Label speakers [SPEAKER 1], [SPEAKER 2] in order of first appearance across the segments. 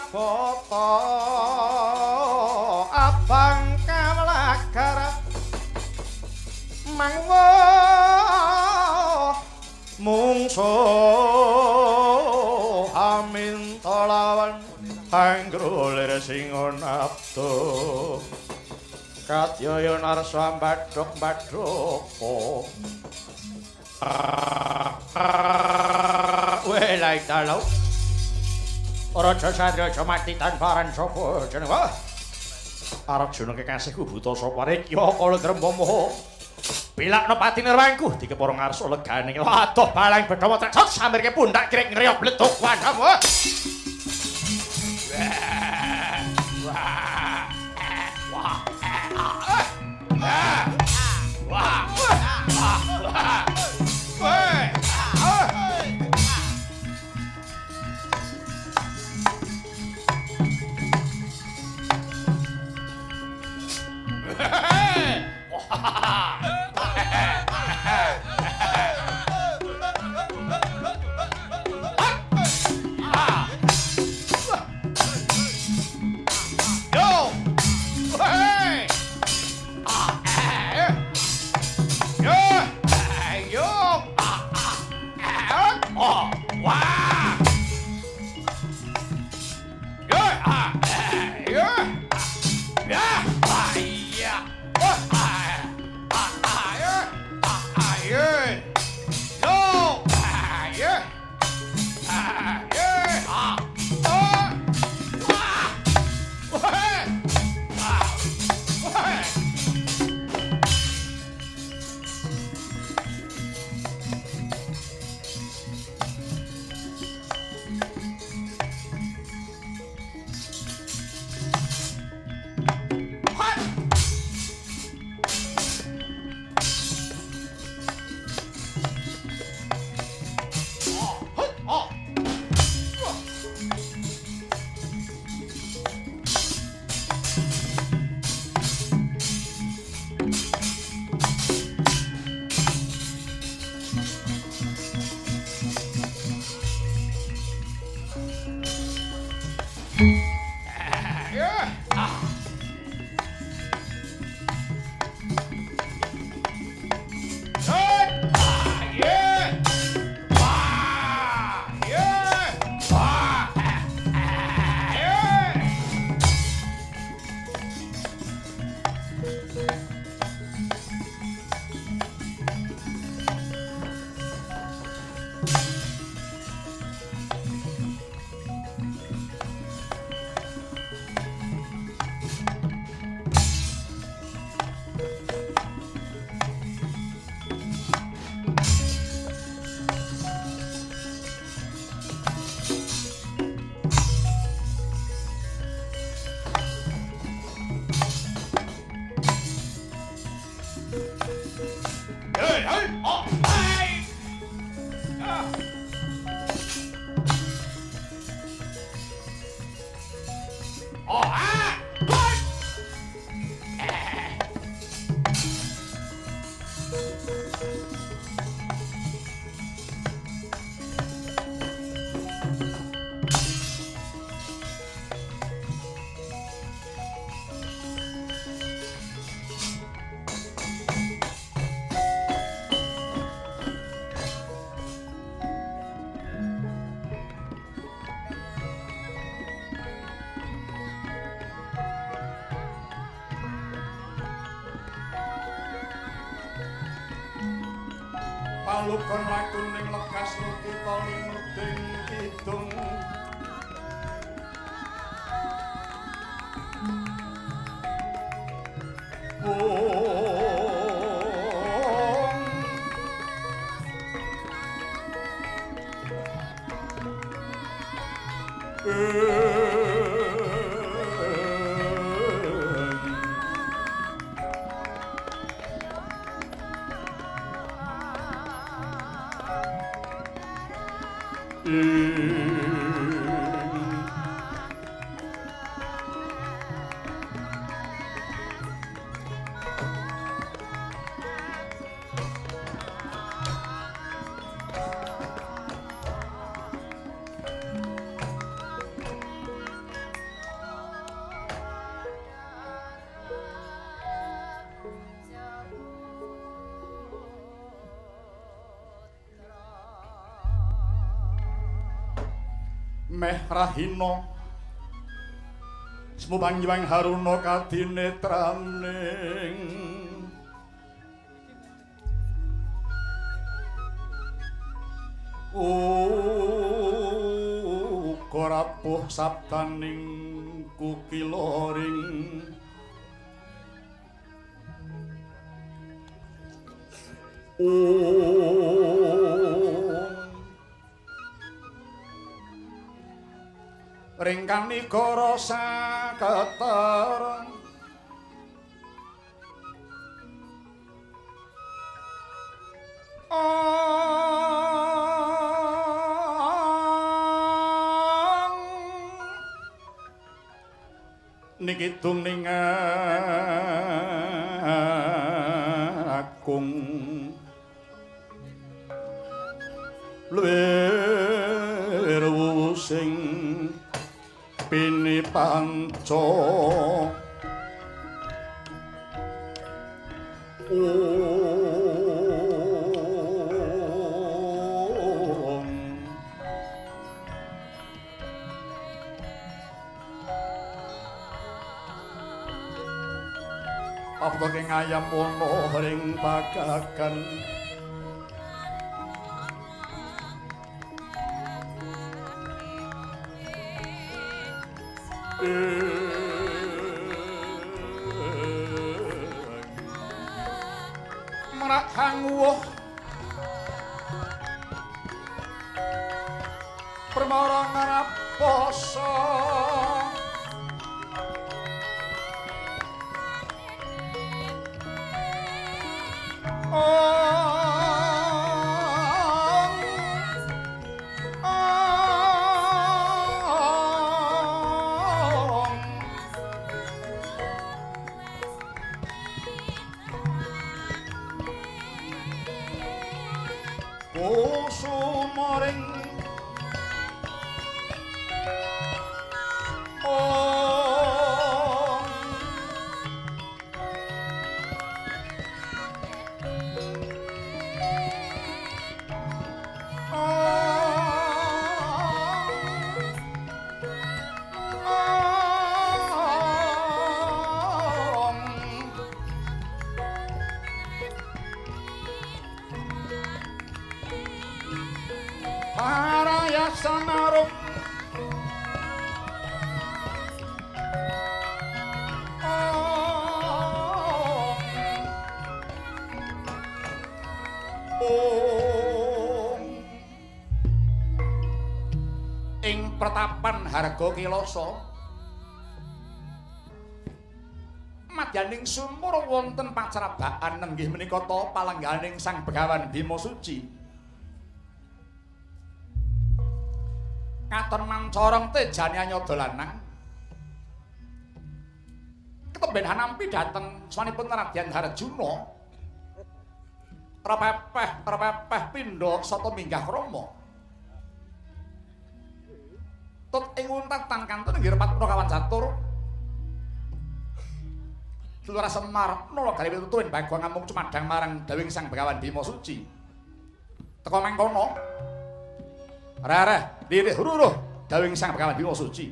[SPEAKER 1] Prabata abang kawlagar mangwa mungsuh amin lawan anggrolir singa napto katyaya narsa mbadhok-mbadhoko welai dalau Raja Satya aja mati tanpa aran sapa jeneng wah Arjuna kekasihku buta sapa rek ya kala grembomo pilakno pati nirwangku dikepara ngarsa legane adoh balang bedhawa tresot samirke pundak krek ngriok bleduk wadam wah Palugon lakuning lekas kita limuding kidung
[SPEAKER 2] meh rahina semupanggiwang haruna kadinetraning uga rapuh sabdaning kukiloring ringkang nigara saketer niki tuning akung luwih sing pinipanca apa keng ayam ana ring pagagan merak hanguh permara ngarap poso sumaring sanarum ing pratapan Harga Kilasa madyaning sumur wonten pacrabaan nenggih menika ta palengganing Sang Begawan Bima Suci katon mancorong tejane anyada lanang ketemben hanampi dhateng swanipun Radyan Harjuna repepeh pindha sata minggah krama tut ing untatan kantun inggih repat kawan catur Lurah Semar nula gawe tuturin bagong ngamung cumadang marang dawing Sang Begawan Bima Suci teka mengkono Rareh, lirih ruruh dawing Sang Begawan Bima Suci.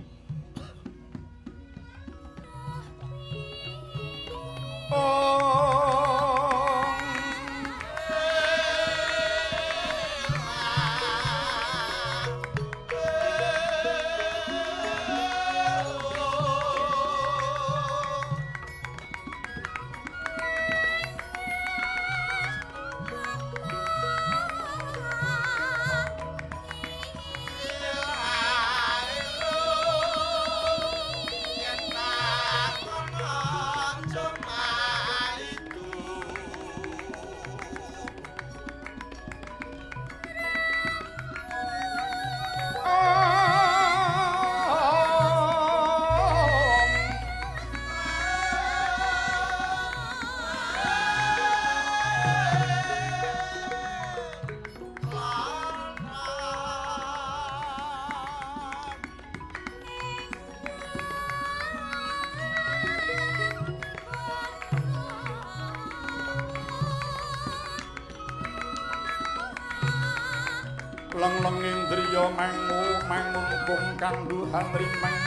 [SPEAKER 2] leng-leng indriya mangungkung kanduhan rimeng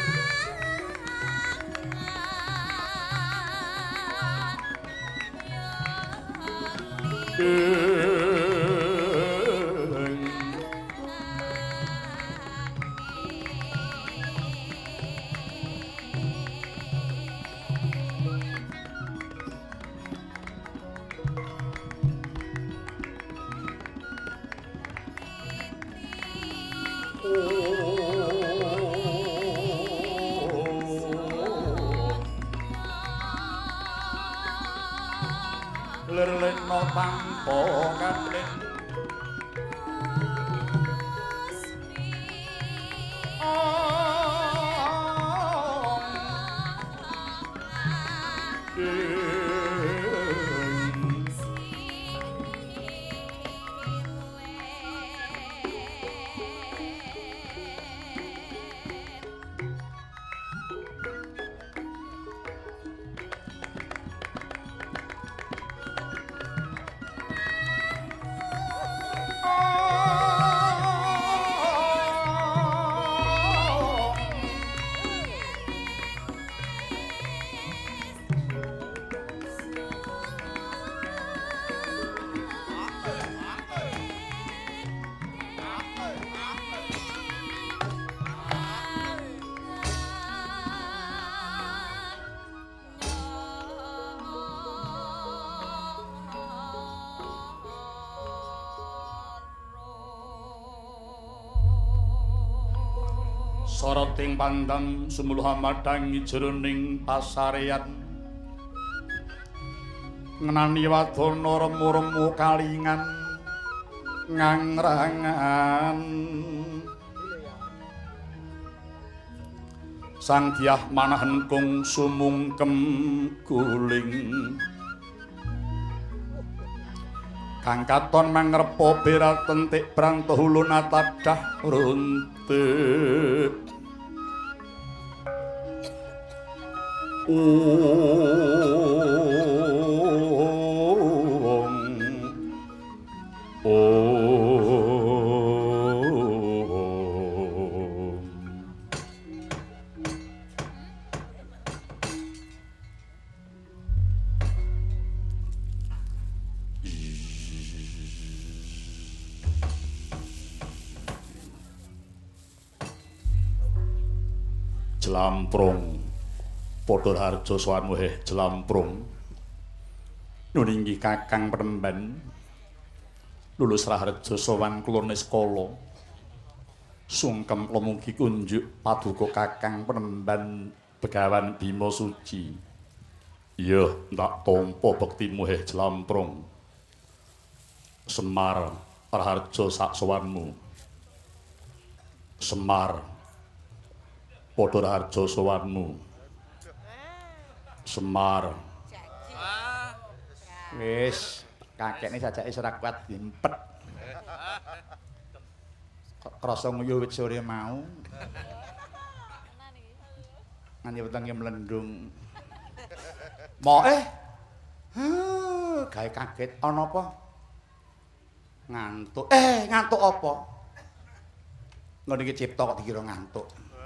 [SPEAKER 2] lerlena tanpa kandhen soroting pandang sumuluh madangi jroning pasarean ngenani wadana remu-remu kalingan ngangrangan sang dyah manahen kung sumungkem guling kang katon mangrepa beral tentik branto hulun atadah runtik Jlamprung padha harja sowan weh jlamprung nuninggi kakang Penemban lulus raharja sowan kula Niskala sungkem kula mugi kunjuk paduka kakang Penemban Begawan Bima Suci iya ndak tampa bektimu weh jlamprung Semar raharja sak sowanmu Semar padha raharja sowanmu Semar wis kakekne sajake ora kuat dimpet krasa nguyu wit sore mau nganti wetenge mlendung moke gawe kaget ana apa ngantuk ngantuk apa ngono iki cipta kok dikira ngantuk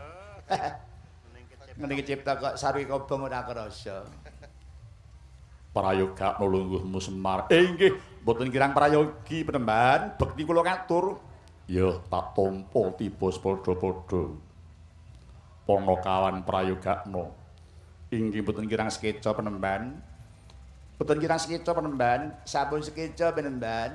[SPEAKER 2] Mending cipta kok sarwi kobong ora krasa. Prayoga nulungguhmu Semar. Inggih, mboten kirang prayogi Penemban, bekti kula katur. Ya tak tampa tiba padha-padha. Panakawan prayogakna. Inggih mboten kirang sekeca Penemban. Mboten kirang sekeca Penemban, sampun sekeca Penemban.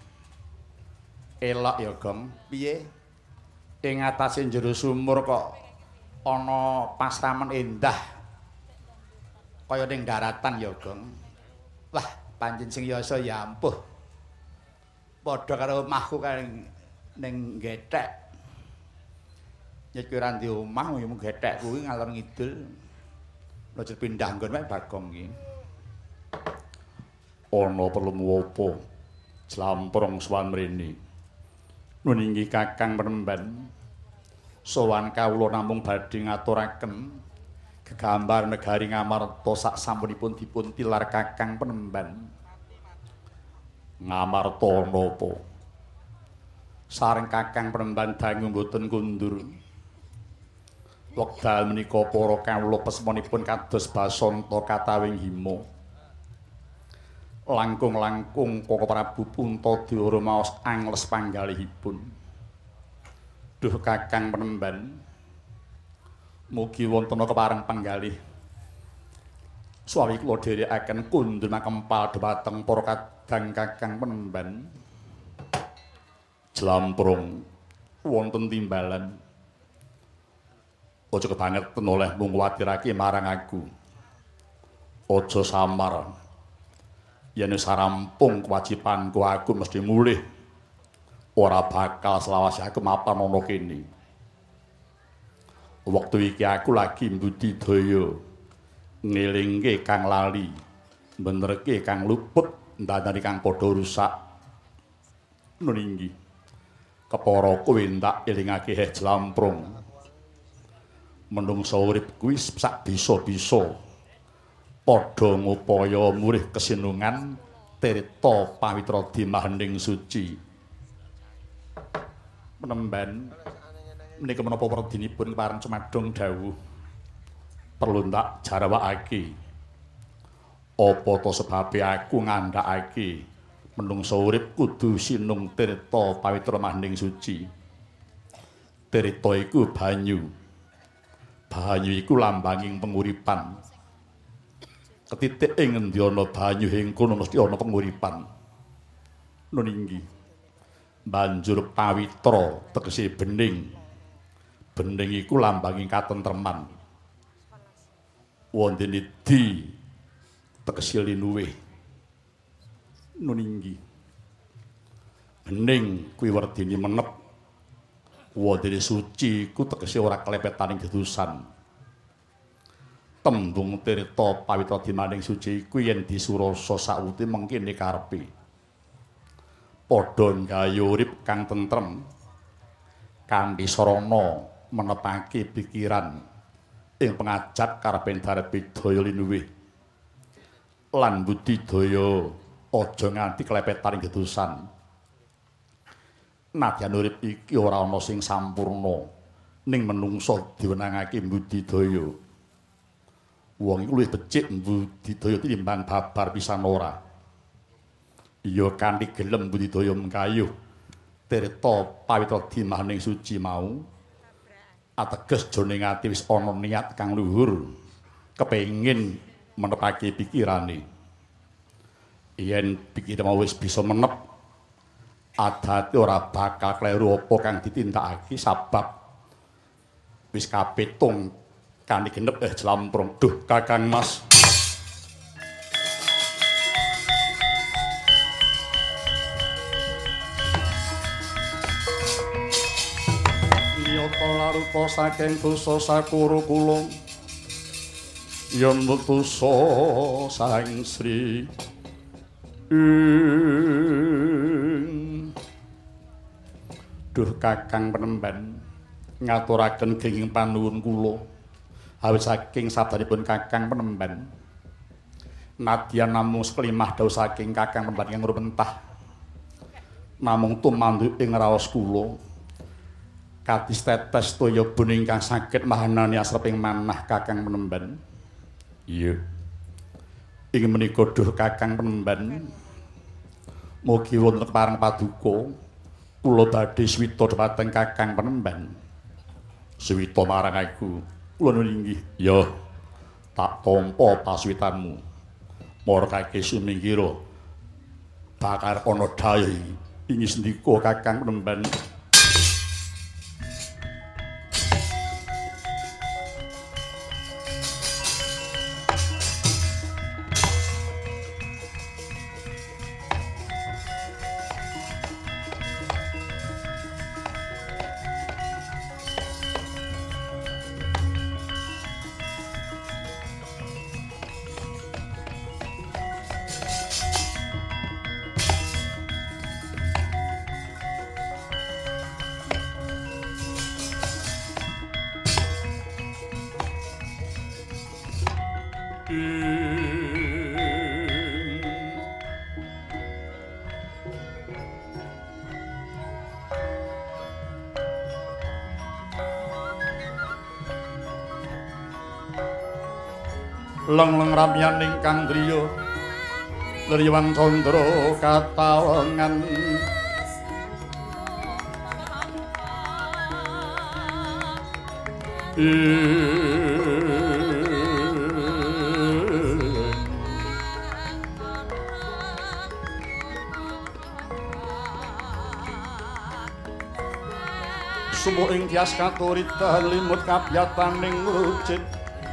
[SPEAKER 2] Elok ya, Gong. Piye? Ing atase jero sumur kok ana pasramen endah kaya ning daratan ya, Gong. Wah, pancen sing yasa ya ampuh. Padha karo omahku kang ning Gethek. Yen kowe ora ndek omah ya mung Gethek kuwi ngalor ngidul. Aja pindah nggon wae Bagong iki. Ana perlu apa? Jlamprung sowan mrene. Nuninggi Kakang Penemban. Sowan kawula namung badhe ngaturaken gegambar negari Ngamarta sak sampunipun dipun tilar Kakang Penemban. Ngamarta napa? Sareng Kakang Penemban dangu mboten kundur. Wekdal menika para kawula pesmonipun kados basanta katawing hima. Langkung-langkung Koko Prabu Puntadewa maos angles panggalihipun. Duh Kakang Penemban, mugi wonten kepareng panggalih. Suwi kula dherekaken kundur makempal dhumateng para kadang Kakang Penemban. Jlamprung wonten timbalan. Aja kebangetan oleh mung kuwatirake marang aku. Aja samar. Yen wis rampung kewajibanku aku mesti mulih. Ora bakal selawase aku mapan ana kene. Wektu iki aku lagi mbudidaya ngelingke kang lali, benerke kang luput, ndandani kang padha rusak. Nuninggi. Kepara kowe ndak elingake Jlamprung. Menungsa urip kuwi sak bisa-bisa padha ngupaya murih kesinungan tirta pawitra dimahending suci. Penemban menika menapa werdinipun pareng Cemadong dawuh perlu ndak jarawakake apa to sebabe aku ngandhakake menungsa urip kudu sinung tirta pawitra mahending suci. Tirta iku banyu. Banyu iku lambanging penguripan. Ketitik ing endi ana banyu ing kono mesti ana penguripan. Nuninggi. Banjur pawitra tegese bening. Bening iku lambanging katentreman. Wondene di tegese linuwih. Nuninggi. Bening kuwi werdine menep. Wondene suci ku tegese ora klepetaning gedusan. Tembung tirta pawitra dimaning suci ku yen disurasa sauti mengkene karepe. Padha nggaya urip kang tentrem. Kanthi sarana menepake pikiran ing pengajap karepe darepe daya linuwih. Lan budidaya aja nganti klepetaning gedusan. Nadyan urip iki ora ana sing sampurna ning menungsa diwenangake budidaya. Wong iku luwih becik budidaya tinimbang babar pisan ora. Iya kanthi gelem budidaya mengkayuh tirta pawitra dimaning suci mau ateges jroning ati wis ana niat kang luhur kepengin menepake pikirane. Yen pikir mau wis bisa menep adate ora bakal kleru apa kang ditindakake sabab wis kapitung kanthi genep Jlamprung. Duh Kakang Mas. Nyata larupa saking dosa sakura kula yen dosa sang Sri Duh Kakang Penemban ngaturaken kenging panuwun kula awit saking sabdanipun Kakang Penemban nadyan namung seklimah dawuh saking Kakang Penemban ingkang rumentah namung tumanduk ing raos kula kadis tetes toya bun ingkang saged mahanani asreping manah Kakang Penemban. Iya ing menika duh Kakang Penemban mugi wonten kepareng paduka kula badhe swita dhumateng Kakang Penemban. Swita marang aku. Kula nuwun inggih. Ya, tak tampa paswitanmu. Markake sumingkira bakal ana daya ing sendika Kakang Penemban. Leng-leng ramyan ingkang driya Leriwan condra katawengan Sumuh ing tias katurita limut kapyataning rucit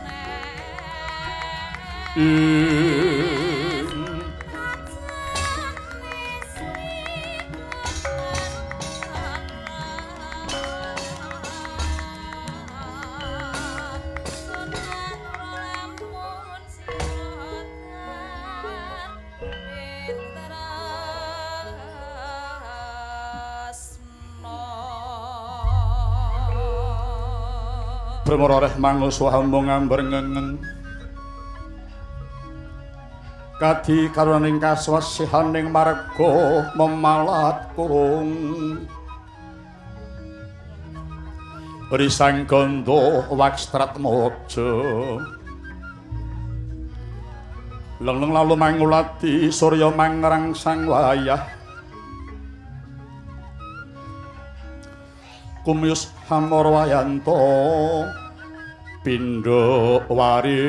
[SPEAKER 2] Bremororeh mangus wahambung ambar ngengeng Kadi karunaning kaswasihaning marga memalat kurung Risang gondo wakstrat mojo Leng-leng lalu mangulati surya mangrang sang wayah Kumyus hamor wayanto Pindha wari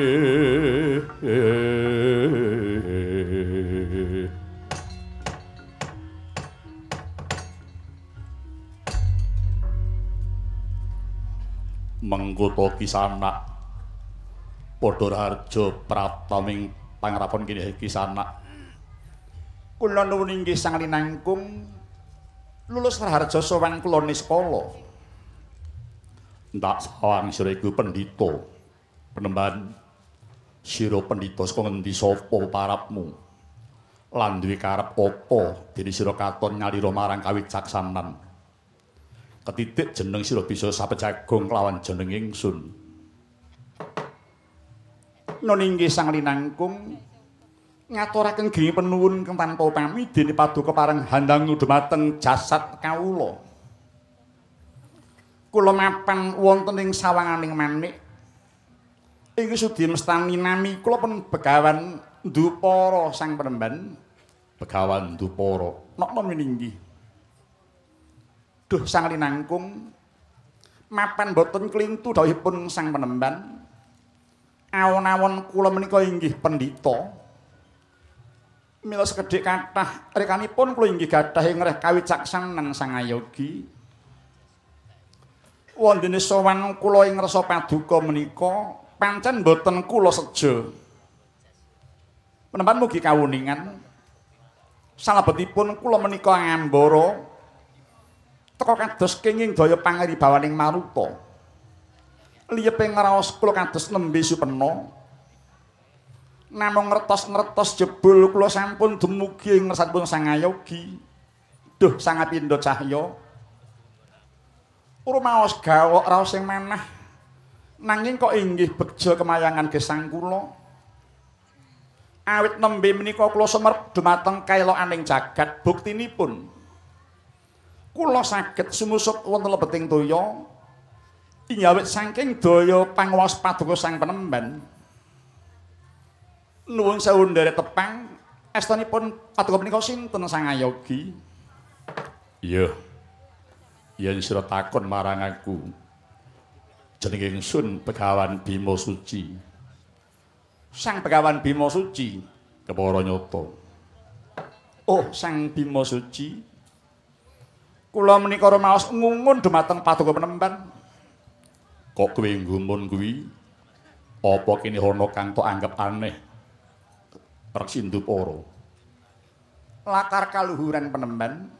[SPEAKER 2] Mengkuto Kisanak padha harja prataming pangrapon kinih Kisanak kula nuwun inggih sang linangkung lulus raharja sowan kula niskala ndak sawang sira iku pendhita penemban sira pendhita saka ngendi sapa parapmu lan duwe karep apa dene sira katon nyalira marang kawicaksanan ketitik jeneng sira bisa sapejagong kelawan jeneng ingsun nun inggih sang linangkung ngaturaken geni penuwun kang tanpa pami dene paduka pareng handangu dumateng jasad kawula kula mapan wonten ing sawanganing manik ing sudi mestani nami kula pun Begawan Ndupara sang penemban Begawan Ndupara nokno mininggi duh sang linangkung mapan boten klintu dawuhipun sang penemban awon-awon kula menika inggih pendhita mila sekedhik kathah rekanipun kula inggih gadhah ing reh kawicaksanan sang ayogi wondene sowan kula ing rasa paduka menika pancen boten kula seja penemban mugi kawuningan salebetipun kula menika ngambara teka kados kenging daya pangribawaning maruta liyeping raos kula kados nembe supena namung ngertos-ngertos jebul kula sampun dumugi ing ngersatipun sang ayogi duh sang apindha cahya rumaos gawok raos sing manah nanging kok inggih begja kemayangan gesang kula awit nembe menika kula sumerep dumateng kaelokaning jagat buktinipun kula saged sumusup wonten lebeting toya ing awit saking daya panguwas paduka sang penemban nuwun sewu nderek tepang estunipun paduka menika sinten sang ayogi iya yen sira takon marang aku jeneng ingsun Begawan Bima Suci sang Begawan Bima Suci kepara nyata oh sang Bima Suci kula menika rumaos ngungun dumateng paduka penemban kok kowe nggumun kuwi apa kene ana kang tok anggap aneh Reksi Ndupara lakar kaluhuran penemban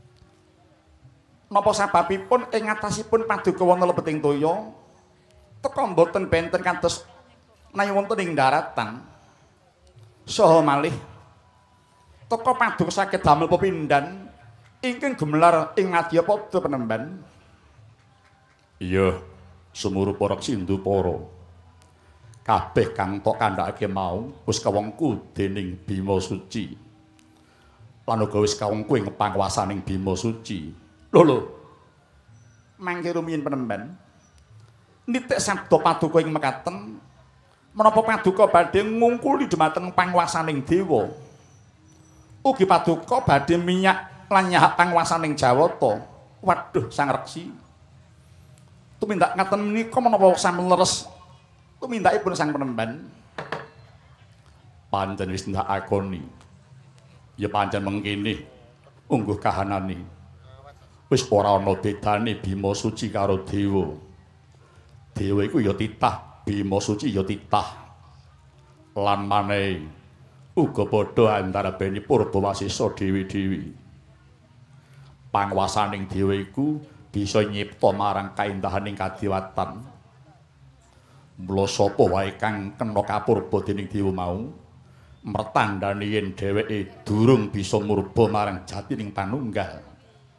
[SPEAKER 2] napa sababipun ing atasipun paduka wonten lebeting toya teka boten benten kados nayu wonten ing daratan saha malih teka paduka saged damel pepindhan ingkang gemelar ing Madyapada penemban iya sumurupa Reksi Ndupara kabeh kang tok kandhakake mau wis kawengku dening Bima Suci lan uga wis kawengku ing pangwasaning Bima Suci lho mangke rumiyin penemban nitik sabda paduka ing mekaten menapa paduka badhe ngungkuli dhumateng panguwasaning dewa. Ugi paduka badhe minyak lan nyahak panguwasaning Jawata. Waduh Sang Reksi. Tumindak ngaten menika menapa sampun leres tumindakipun Sang Penemban? Pancen wis ndak akoni. Ya pancen mengkene ungguh kahanane. Wis ora ana bedane Bima Suci karo dewa. Dewa iku ya titah, Bima Suci ya titah. Lan maneh uga padha antara beni Purbawasisa dewi-dewi. Panguwasaning dewa iku bisa nyipta marang kaindahaning kadiwatan. Mula sapa wae kang kena kapurba dening dewa mau mertandani yen dheweke durung bisa murba marang jatining panunggal.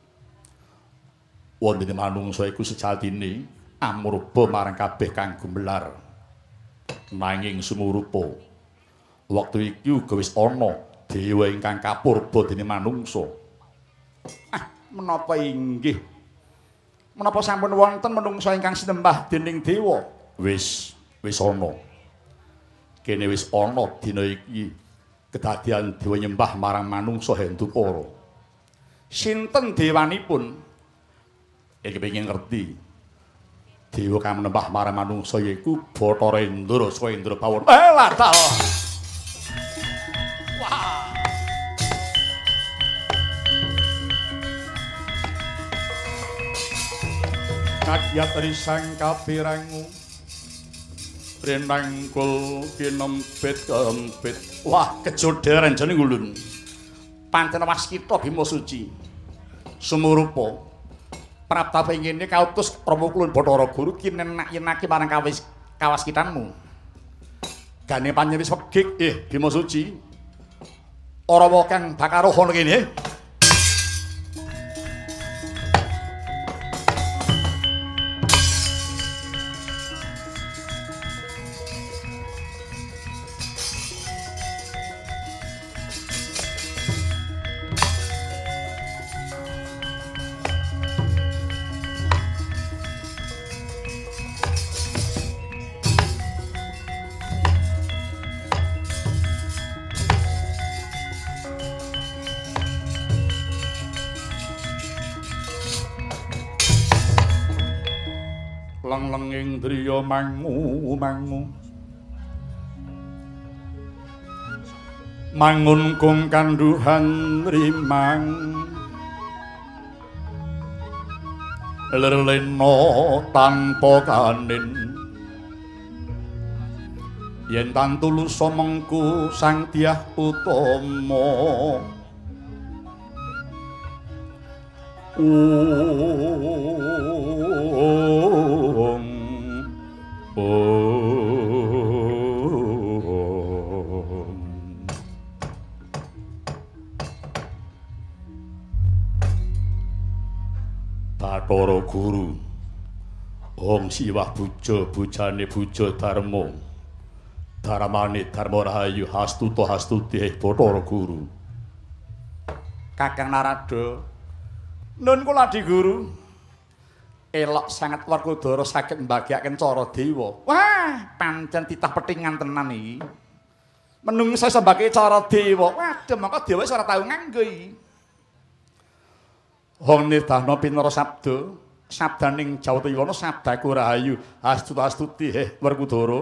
[SPEAKER 2] Wondene manungsa iku sejatine amurba marang kabeh kang gumelar. Nanging sumurupa wektu iki uga wis ana dewa ingkang kapurba dening manungsa. Menapa inggih? Menapa sampun wonten manungsa ingkang sinembah dening dewa? Wis ana. Kene wis ana dina iki kedadian dewa nyembah marang manungsa Hendupara. Sinten dewanipun? Iki pengen ngerti. Dewa kang menembah marang manungsa yaiku Bathara Indra saka Indrapawon. Latal. Wah. Kagyatri sang kapirangu renangkul kinempit kempit. Wah, kejodheran jane ngulun. Pancen waskita Bima Suci. Sumurupa Prapta pengene kautus Rama Kulon Bathara Guru kinenak-yenake marang kawaskitanmu. Gane panjenengan wis wegik, Bima Suci. Ora wae kang bakal roh kene. Leng-lenging driya mangu mangun kung kanduhan rimang lerlena tanpa kanin yen tan tulus mengku sang Dyah Utama Bathara Guru Om Siwah Buja bujane Buja Darma Darmane Darma Rahayu Hastuta Hastuti Bathara Guru Kakang Narada Nun kula Adi Guru elok sanget Werkudara saged mbagiaken cara dewa. Wah, pancen titah petingan tenan iki. Menungsa iso mbagi cara dewa. Waduh, mongko dewa wis ora tau nganggo iki. Wong nirtana pinara sabda, sabdaning Jawata Iwana sabdaku rahayu, astuti astuti Werkudara.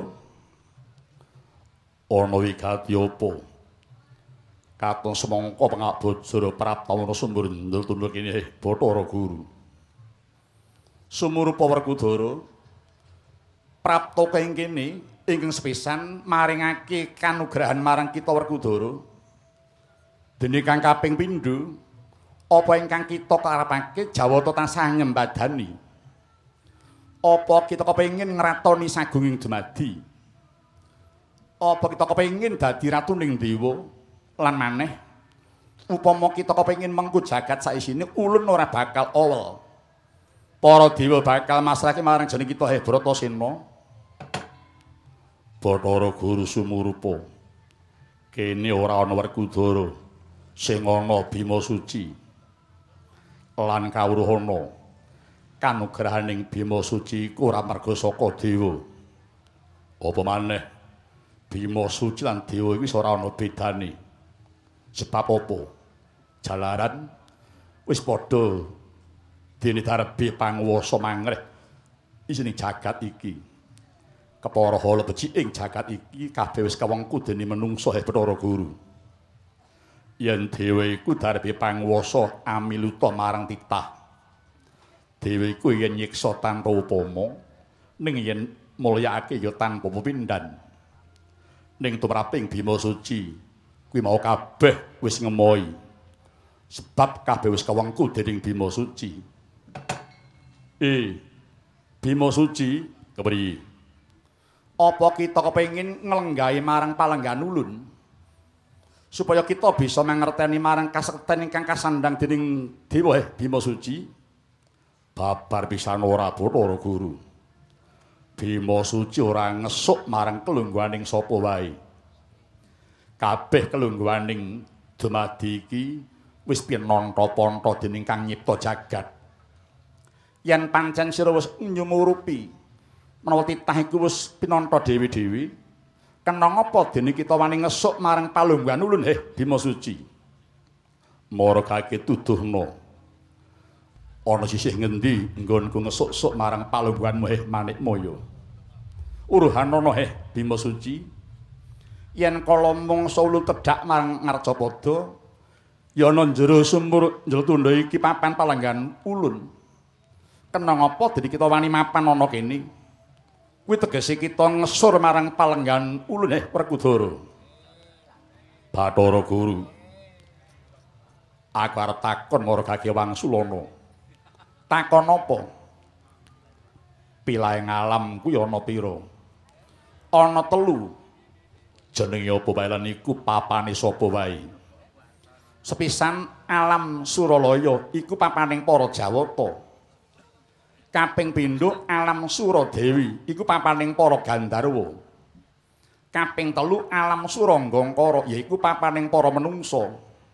[SPEAKER 2] Ana wigati apa? Katon semangka pangabojara Praptawana Sumber ndul-tundul kene Bathara Guru. Sumurupa Werkudara prapta keng kene ingkang sepisan maringake kanugrahan marang kita Werkudara. Dene kang kaping pindho apa ingkang kita karepake Jawata tansah nyembadani. Apa kita kepengin ngratoni sagunging dumadi? Apa kita kepengin dadi ratuning dewa? Lan maneh upama kita kepengin mengku jagat saisine ulun ora bakal awel. Para dewa bakal masrahke marang jeneng kita Bratasena. Bathara Guru sumurupa. Kene ora ana Werkudara sing ana Bima Suci. Lan kawruhana kanugrahaning Bima Suci iku ora marga saka dewa. Apa maneh Bima Suci lan Dewa iki ora ana bedane. Sebab apa? Jalaran wis padha dene darebi panguwasa mangreh isining jagat iki. Kepara hala becik ing jagat iki kabeh wis kawengku dene menungsa Bathara Guru. Yen Dewa iku darebi panguwasa amiluta marang titah. Dewa iku yen nyiksa tanpa upama, ning yen mulyakake ya tanpa pepindhan. Ning tumraping Bima Suci kuwi mau kabeh wis ngemohi. Sebab kabeh wis kawengku dening Bima Suci. Bima Suci, kepriye? Apa kita kepengin nglenggahi marang palenggan ulun? Supaya kita bisa mangerteni marang kasekten ingkang kasandang dening Dewa Bima Suci. Babar pisan ora Bathara Guru. Bima Suci ora ngesuk marang kelungguhaning sapa wae. Kabeh kelungguhaning dumadi iki wis pinanta-panta dening Kang nyipta jagat. Yen pancen sira wis nyumurupi menawa titah iku wis pinanta dewi-dewi, kena ngapa dene kita wani ngesuk marang palungguhan ulun Bima Suci? Margake tuduhna. Ana sisih ngendi nggonku ngesuk-suk marang palungguhanmu Manikmaya? Uruhan ana Bima Suci. Yen kala mangsa ulun tedhak marang Ngarjapada, ya ana njero sumur Njletunda iki papan palenggan ulun. Kena ngapa dadi kita wani mapan ana kene? Kuwi tegese kita ngesur marang palenggan ulun Werkudara. Bathara Guru. Aku arep takon Margake Wangsulana. Takon apa? Pilaing alam kuwi ana pira? Ana 3. Jenenge apa wae lan iku papane sapa wae? Sepisan alam Suralaya iku papaning para Jawata. Kaping pindho alam Suradewi iku papaning para Gandharwa. Kaping 3 alam Suranggangkara yaiku papaning para menungsa.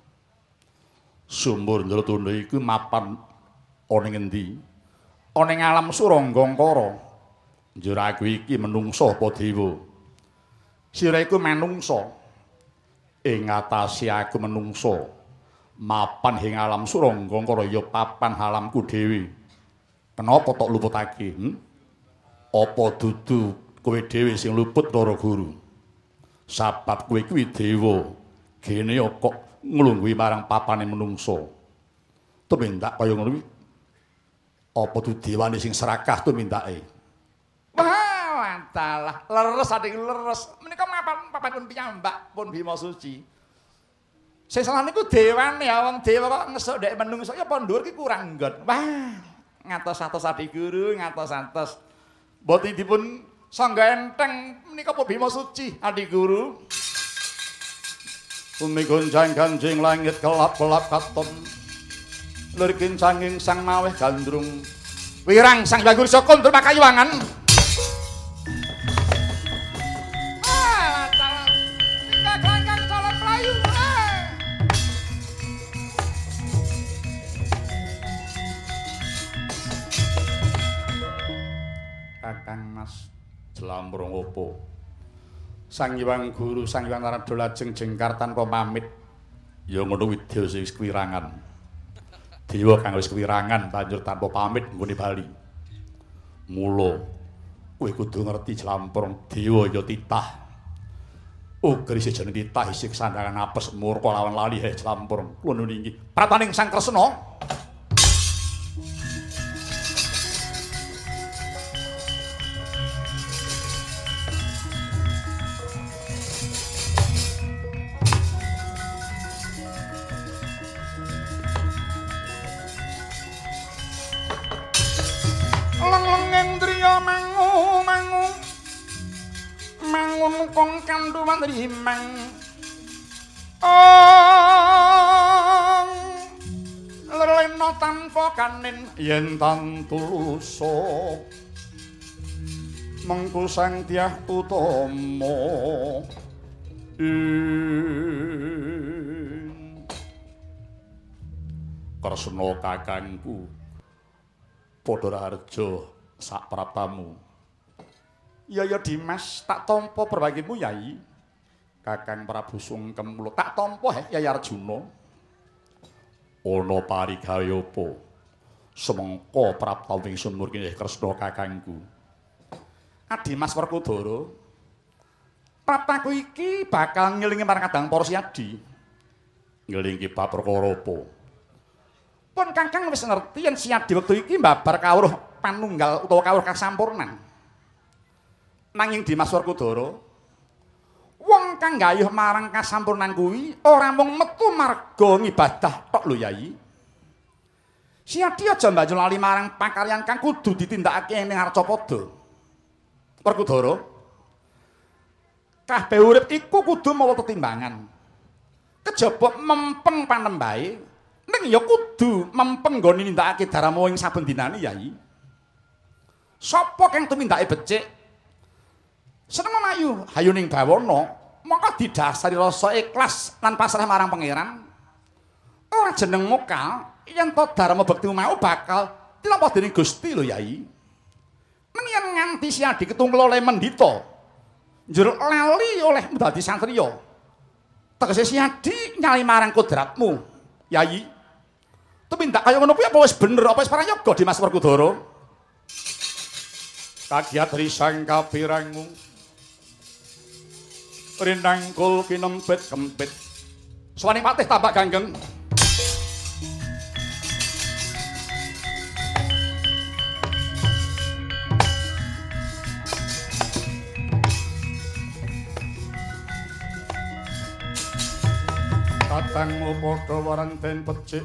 [SPEAKER 2] Sumur Njletunda iku mapan ana ngendi? Ana ing alam Suranggangkara. Njur aku iki menungsa apa dewa? Sira iku manungsa. Ing atase aku menungsa. Mapan ing alam Suranggangkara ya papan alamku dhewe. Kenapa tok luputake? Apa dudu kowe dhewe sing luput Bathara Guru? Sabab kowe kuwi dewa. Gene kok nglungguhi marang papane menungsa. Tumindak kaya ngono kuwi. Apa dudu dewane sing serakah tumindake? Wah, wantalah. Leres adik leres. Menika papan pun piyambak pun Bima Suci. Sing salah niku dewane ya wong dewa kok ngesuk ndek menungsa ya apa dhuwur ki kurang nggon. Wah. Ngatos-atos Adi Guru, ngatos-atos. Boten dipun sangga enteng menika apa Bima Suci Adi Guru. Bumi goncang ganjing langit kelap-kelap katon. Lir kincanging sang maweh gandrung. Wirang sang Hyang Guru Saka Ndra Makayuwangan. Kakang Mas Jlamrung opo? Sang Hyang Guru, Sang Hyang Narada lajeng jengkar tanpa pamit. Ya ngono widya wis kewirangan. Dewa kang wis kewirangan banjur tanpa pamit nggone bali. Mula kowe kudu ngerti Jlamrung dewa ya titah. Uga isih jeneng titah isih sandangan apes murka lawan lali Jlamrung. Kula nuwun inggih. Prataning Sang Kresna. Mangun kong kanduman rimang lelena tanpa kanin yen tantulusa mengku sang Dyah Utama Kresna kakangku padha raharja sak praptamu. Ya Dimas, tak tampa perbagimu Yai. Kakang Prabu Sungkem kula tak tampa Yai Arjuna. Ana parigawe apa? Semengko prapta wingsun murkine Kresna kakangku. Adimas Werkudara. Praptaku iki bakal ngelingi marang Kadang Porsiadi. Ngelingi bab perkara apa? Pun Kakang wis ngerti yen Siadi wektu iki mbabar kawruh panunggal utawa kawruh kasampurnan. Nanging Dimas Werkudara, wong kang gayuh marang kasampurnan kuwi ora mung metu marga ngibadah tok lho Yai. Siadi aja banjur lali marang pakaryan kang kudu ditindakake ning Arcapada. Werkudara, kabeh urip iku kudu mawa tetimbangan. Kejaba mempeng panembahe, ning ya kudu mempeng nggone nindakake darama ing saben dinane Yai. Sapa kang tumindake becik seneng memayu hayuning bawana, mongko didasari rasa ikhlas lan pasrah marang pangeran. Ora jeneng mokal yen to dharma bektimu mau bakal dilampa dening Gusti lho Yai. Menawa nganti Siadi ketungkel oleh mendita, njur lali oleh dadi satriya. Tegese Siadi nyali marang kodratmu, Yai. Tumindak kaya ngono kuwi apa wis bener apa wis prayoga Dimas Werkudara? Kagiat risang kapirangmu. Rindangkul kinempit kempit. Swaning patih tambak ganggeng. Katangmu padha waranten pecik.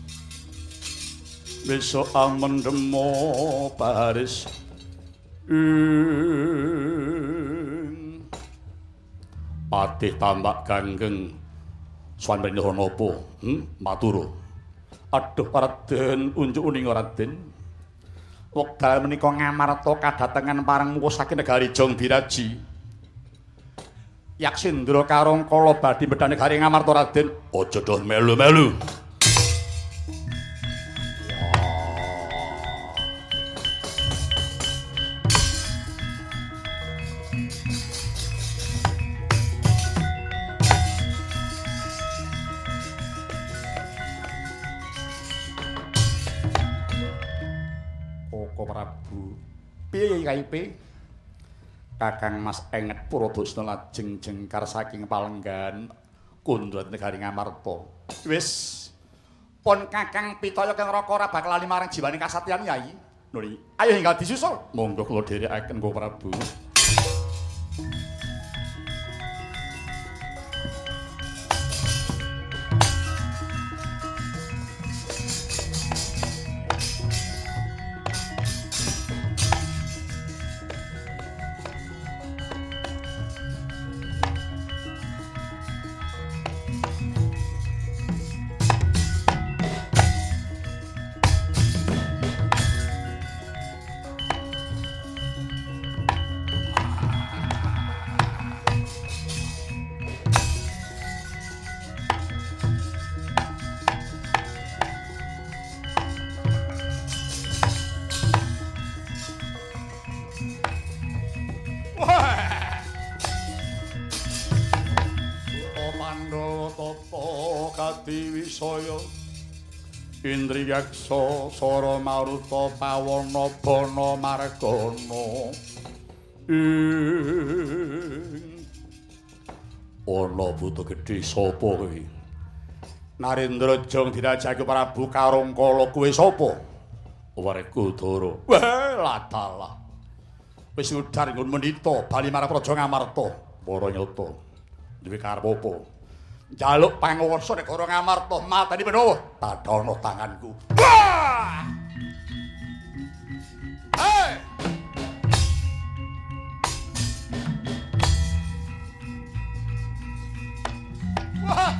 [SPEAKER 2] Besok amendemo Paris. Patih tambak ganggeng swan mrene napa? Matur. Aduh Raden, unjuk uning Raden. Wekdal menika ngamarta kadatengan parang muwus saking negari Jong Biraji. Yaksindra Karangkala badhe medhane negari ngamarta Raden. Aja doh melu-melu. Piye kaipe? Kakang Mas Enget Puradasna lajeng jengkar saking palenggan kundhat negari Ngamarta. Wis pun Kakang pitaya kang Raka ora bakal lali marang jiwaning kasatyan Yai. Nuli, ayo hinggal disusul. Monggo kula dherekaken Gusti Prabu. Diwisaya Indriyaksa Sara Maruta Pawana Bana Margana ana buta gedhe sapa kowe? Narendra Jong dirajake Prabu Karangkala kowe sapa? Werkudara. Wah, ladalah. Wis ngudar nggon mendita bali marang Praja Ngamarta. Para nyata. Duwe karep apa? Jaluk panguwasa negara Ngamarta mateni menawa tadhana tanganku. Wah! Hei! Wah!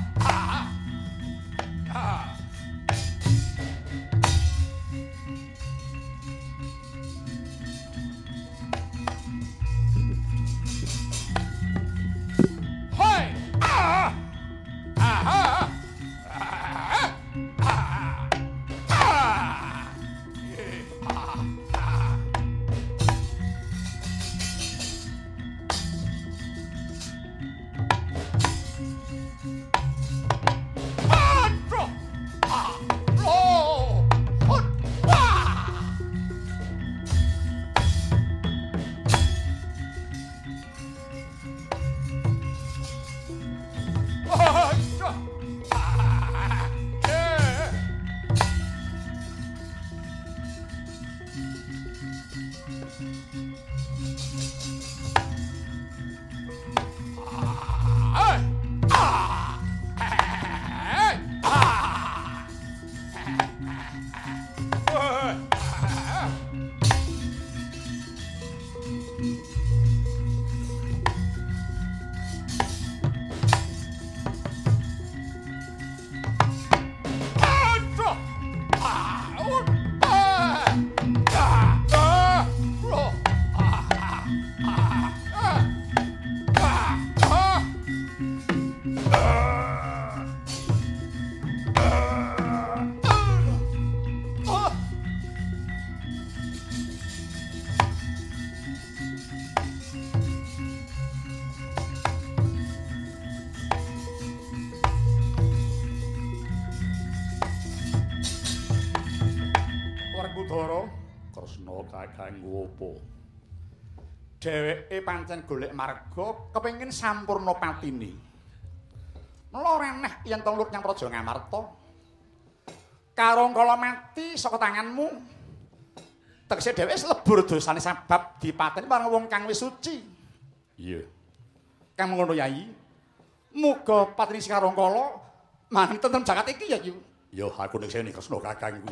[SPEAKER 2] kanggo apa? Dheweke pancen golek marga kepengin sampurna patine. Mula reneh yen to lur nyang Praja Ngamarta. Karo kala mati saka tanganmu. Tegese dheweke wis lebur dosane sebab dipateni marang wong kang wis suci. Iya. Kang ngono Yai. Muga pateni sing karo kala manut tentrem jagat iki ya, Yu. Ya aku nek sene Kresna kakangku.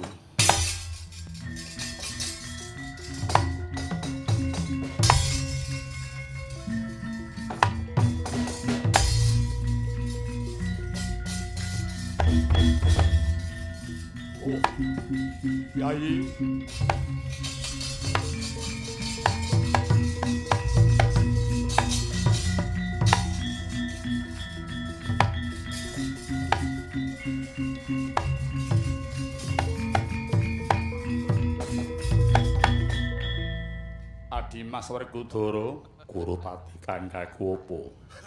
[SPEAKER 2] Oh, Yai. Dimas Werkudara Gurupati kang kaku apa?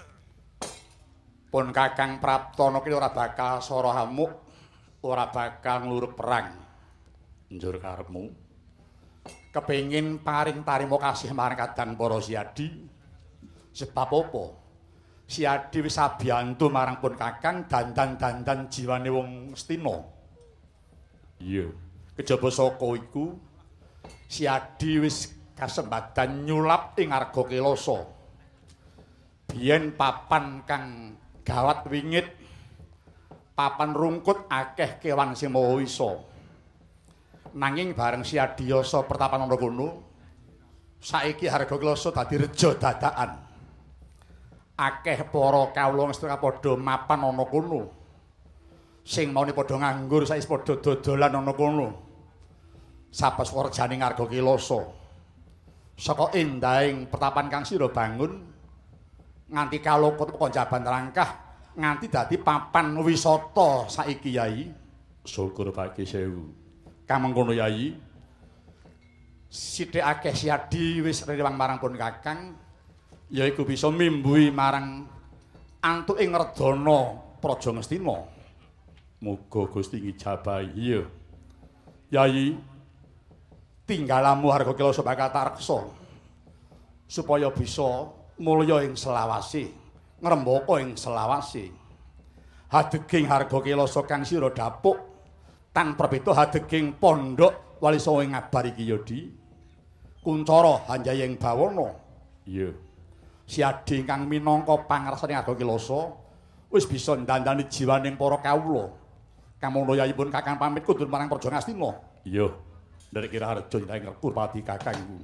[SPEAKER 2] Pun Kakang Praptana ki ora bakal sora hamuk, ora bakal nglurug perang. Njur karepmu kepengin paring tarima kasih marang kadang para siadi. Sebab apa? Siadi wis abiyantu marang pun Kakang dandan-dandan jiwane wong Astina. Iya, kejaba saka iku Siadi wis kasembadan nyulap ing Arga Kilasa. Biyen papan kang gawat wingit, papan rungkut akeh kewan sing mawa isa. Nanging bareng Siadiyasa pertapan ana kono, saiki Arga Kilasa dadi reja dadakan. Akeh para kawula ngestra padha mapan ana kono. Sing maune padha nganggur saiki padha dodolan ana kono. Sapes werjaning Arga Kilasa. Saka endahing pertapan kang sira bangun nganti kalokot konjaban rangkah nganti dadi papan wisata saiki Yai. Syukur pagi sewu. Kamengkono Yai. Sithik akeh siadi wis rewang marang pun Kakang yaiku bisa mimbuhi marang antuking Redana Praja Ngastina. Muga Gusti ngijabahi. Iya. Yai tinggalamu Arga Kilasa bakal tareksa supaya bisa mulya ing selawase, ngrembaka ing selawase. Hadeging Arga Kilasa kang sira dapuk tan perbeda hadeging pondok Walisanga ing Ngabar iki ya Di. Kuncara Hanjayeng Bawana. Iya. Siadi ingkang minangka pangarsane Arga Kilasa wis bisa ndandani jiwaning para kawula. Kamangka Yayipun Kakang pamit kundur marang Praja Ngastina. Iya. Dari kira harjo nyintai ngerkur pati kakangku.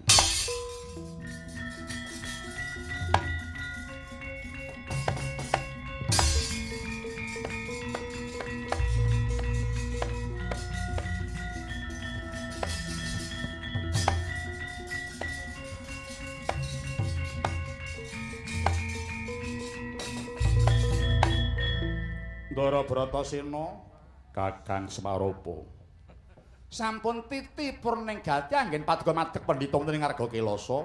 [SPEAKER 2] Ndara Bratasena Kakang Semaropa. Sampun titipur ning gati anggen paduka madheg pendhita wonten ing Arga Kilasa.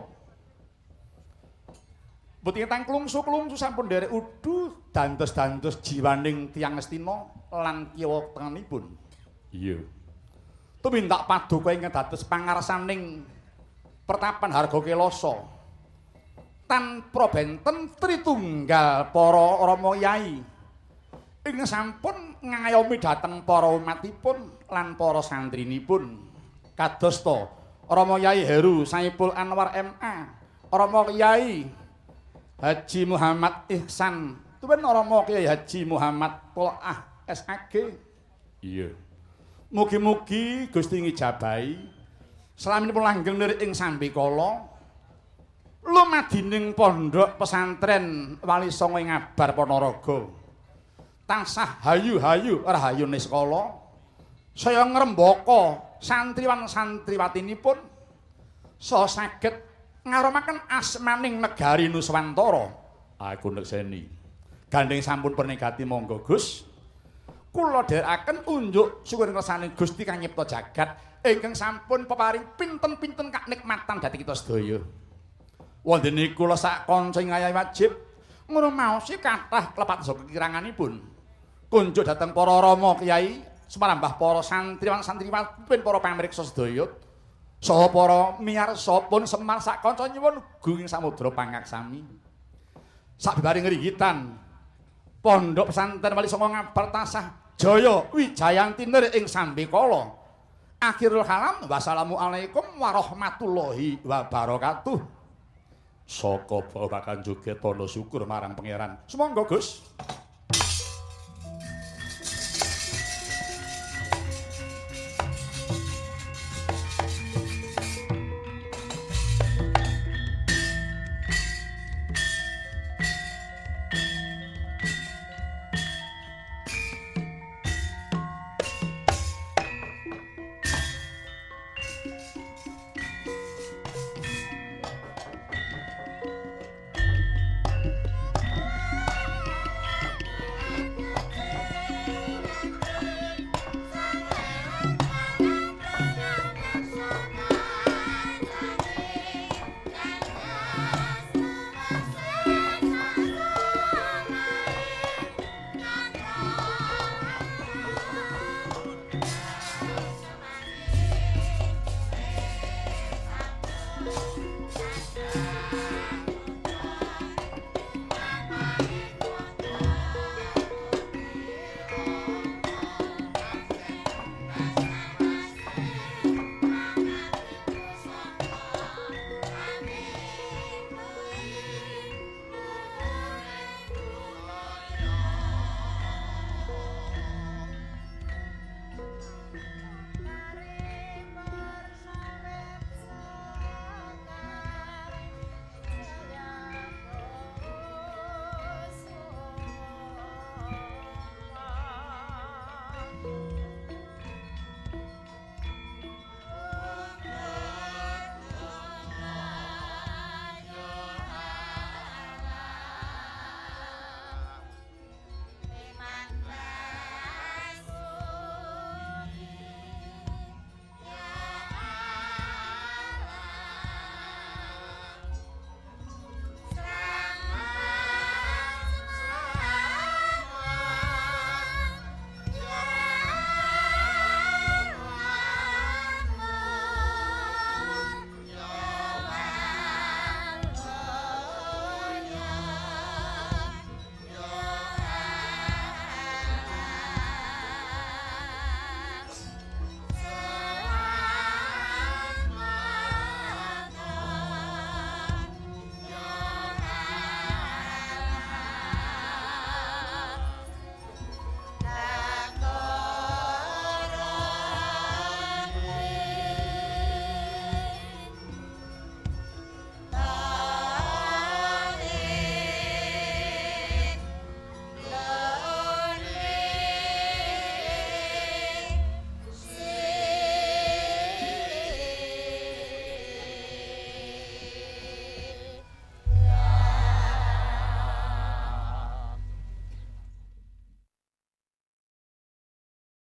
[SPEAKER 2] Mboten ingkang klungsu-klungsu sampun nderek udu dandos-dandos jiwaning tiyang Astina lan kiwa tengenipun. Iya. Tumindak paduka ingkang dados pangarsaning pertapan Arga Kilasa. Tanpa benten Tritunggal para Rama Yai. Ingkang sampun ngayomi dhateng para umatipun lan para santrinipun. Kadosta Rama Yai Heru Saipul Anwar MA, Rama Yai Haji Muhammad Ihsan, tuwin Rama Kyai Haji Muhammad Polaah SAG. Iya. Mugi-mugi Gusti ngijabahi salaminipun langgeng lirik ing sambikala lumadining pondok pesantren Walisanga ing Ngabar Panaraga. Tansah hayu-hayu rahayu niskala saya ngrembaka santriwan-santriwatinipun saha saged ngaromaken asmaning negari Nuswantara. Aku nekseni gandeng sampun pernigati monggo Gus kula dherekaken unjuk syukur kersane Gusti kang nyipta jagat ingkang sampun peparing pinten-pinten kanikmatan dhateng kita sedaya. Wonten niku kula sak kanca ngayahi wajib ngono maosi kathah klepat saha kekiranganipun. Kunjuk dhateng para rama kyai, sumarambah para santriwan-santriwati para pamirsa sedaya. saha para miyarsa pun Semar sak kanca nyuwun gunging samudra pangaksami. Sabibaring ngringgitan pondok pesantren Wali Songo ngabar tasah jaya wijayantinir ing sambekala. Akhirul kalam wassalamualaikum warahmatullahi wabarakatuh. Saka babakan joget tanda syukur marang pangeran. Sumangga Gus.